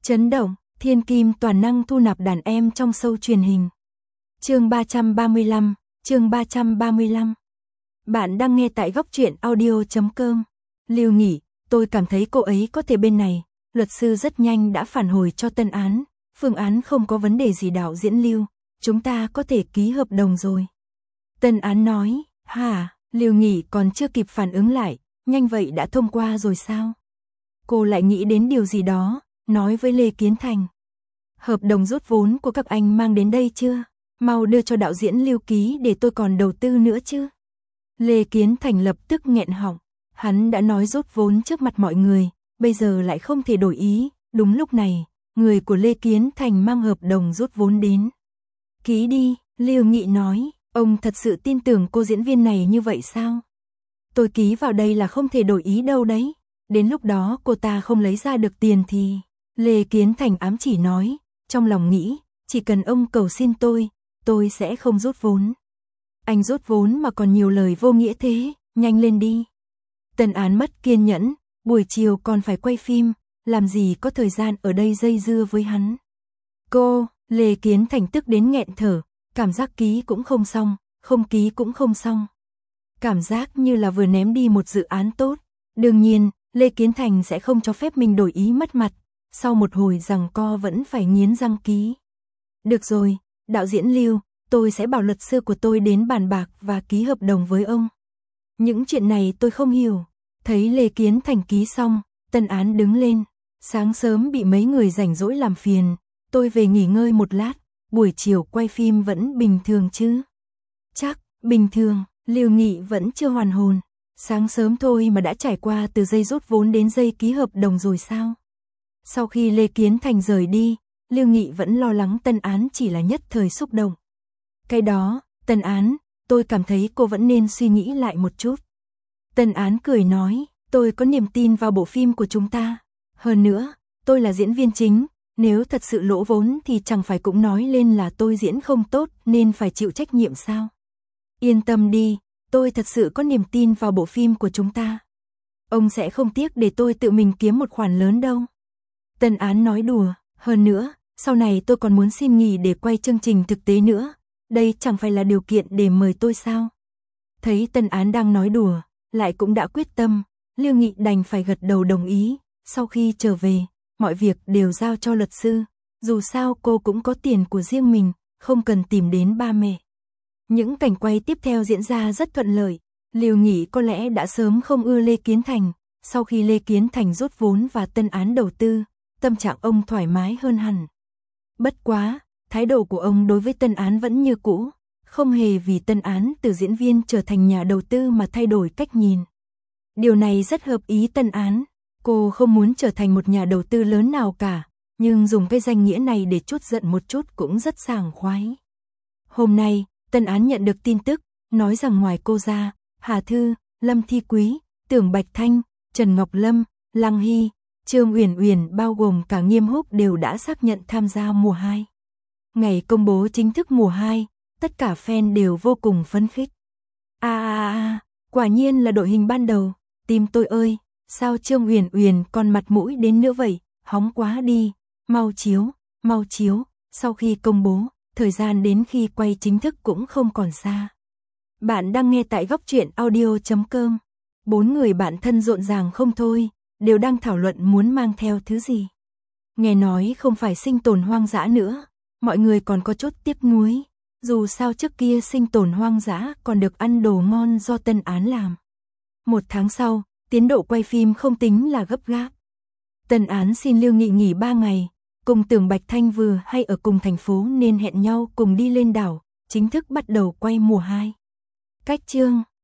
Chấn động, thiên kim toàn năng thu nạp đàn em trong show truyền hình. Chương 335, chương 335. Bạn đang nghe tại góc truyện audio.com. Lưu Nghị, tôi cảm thấy cô ấy có thể bên này. Luật sư rất nhanh đã phản hồi cho Tân Án. Phương án không có vấn đề gì đạo diễn Lưu. Chúng ta có thể ký hợp đồng rồi. Tân Án nói, hả, Lưu Nghị còn chưa kịp phản ứng lại. Nhanh vậy đã thông qua rồi sao? Cô lại nghĩ đến điều gì đó, nói với Lê Kiến Thành. Hợp đồng rút vốn của các anh mang đến đây chưa? Mau đưa cho đạo diễn Lưu ký để tôi còn đầu tư nữa chứ. Lê Kiến Thành lập tức nghẹn họng. Hắn đã nói rút vốn trước mặt mọi người, bây giờ lại không thể đổi ý. Đúng lúc này, người của Lê Kiến Thành mang hợp đồng rút vốn đến. Ký đi, Lưu Nghị nói, ông thật sự tin tưởng cô diễn viên này như vậy sao? Tôi ký vào đây là không thể đổi ý đâu đấy. Đến lúc đó cô ta không lấy ra được tiền thì... Lê Kiến Thành ám chỉ nói, trong lòng nghĩ, chỉ cần ông cầu xin tôi sẽ không rút vốn. Anh rút vốn mà còn nhiều lời vô nghĩa thế, nhanh lên đi. Tân Án mất kiên nhẫn, buổi chiều còn phải quay phim, làm gì có thời gian ở đây dây dưa với hắn. Cô, Lê Kiến Thành tức đến nghẹn thở, cảm giác ký cũng không xong, không ký cũng không xong. Cảm giác như là vừa ném đi một dự án tốt. Đương nhiên, Lê Kiến Thành sẽ không cho phép mình đổi ý mất mặt. Sau một hồi giằng co vẫn phải nghiến răng ký. Được rồi, đạo diễn Lưu, tôi sẽ bảo luật sư của tôi đến bàn bạc và ký hợp đồng với ông. Những chuyện này tôi không hiểu. Thấy Lê Kiến Thành ký xong, Tân Án đứng lên. Sáng sớm bị mấy người rảnh rỗi làm phiền, tôi về nghỉ ngơi một lát, buổi chiều quay phim vẫn bình thường chứ? Chắc, bình thường, Lưu Nghị vẫn chưa hoàn hồn. Sáng sớm thôi mà đã trải qua từ giây rút vốn đến giây ký hợp đồng rồi sao? Sau khi Lê Kiến Thành rời đi, Lưu Nghị vẫn lo lắng Tân Án chỉ là nhất thời xúc động. Cái đó, Tân Án, tôi cảm thấy cô vẫn nên suy nghĩ lại một chút. Tân Án cười nói, tôi có niềm tin vào bộ phim của chúng ta. Hơn nữa, tôi là diễn viên chính, nếu thật sự lỗ vốn thì chẳng phải cũng nói lên là tôi diễn không tốt nên phải chịu trách nhiệm sao? Yên tâm đi, tôi thật sự có niềm tin vào bộ phim của chúng ta. Ông sẽ không tiếc để tôi tự mình kiếm một khoản lớn đâu. Tân Án nói đùa, hơn nữa, sau này tôi còn muốn xin nghỉ để quay chương trình thực tế nữa. Đây chẳng phải là điều kiện để mời tôi sao? Thấy Tân Án đang nói đùa, lại cũng đã quyết tâm, Lưu Nghị đành phải gật đầu đồng ý. Sau khi trở về, mọi việc đều giao cho luật sư. Dù sao cô cũng có tiền của riêng mình, không cần tìm đến ba mẹ. Những cảnh quay tiếp theo diễn ra rất thuận lợi. Lưu Nghị có lẽ đã sớm không ưa Lê Kiến Thành. Sau khi Lê Kiến Thành rút vốn và Tân Án đầu tư, tâm trạng ông thoải mái hơn hẳn. Bất quá, thái độ của ông đối với Tân Án vẫn như cũ, không hề vì Tân Án từ diễn viên trở thành nhà đầu tư mà thay đổi cách nhìn. Điều này rất hợp ý Tân Án, cô không muốn trở thành một nhà đầu tư lớn nào cả, nhưng dùng cái danh nghĩa này để trút giận một chút cũng rất sảng khoái. Hôm nay, Tân Án nhận được tin tức, nói rằng ngoài cô ra, Hà Thư, Lâm Thi Quý, Tưởng Bạch Thanh, Trần Ngọc Lâm, Lăng Hy, Trương Uyển Uyển bao gồm cả Nghiêm Húc đều đã xác nhận tham gia mùa 2. Ngày công bố chính thức mùa 2, tất cả fan đều vô cùng phấn khích. Quả nhiên là đội hình ban đầu, tim tôi ơi, sao Trương Uyển Uyển còn mặt mũi đến nữa vậy, hóng quá đi, mau chiếu, sau khi công bố, thời gian đến khi quay chính thức cũng không còn xa. Bạn đang nghe tại góc truyện audio.com. 4 người bạn thân rộn ràng không thôi, đều đang thảo luận muốn mang theo thứ gì. Nghe nói không phải sinh tồn hoang dã nữa, mọi người còn có chút tiếc nuối. Dù sao trước kia sinh tồn hoang dã còn được ăn đồ ngon do Tân Án làm. 1 tháng sau, tiến độ quay phim không tính là gấp gáp. Tân Án xin Lưu Nghị nghỉ 3 ngày, cùng Tưởng Bạch Thanh vừa hay ở cùng thành phố nên hẹn nhau cùng đi lên đảo, chính thức bắt đầu quay mùa 2. Cách chương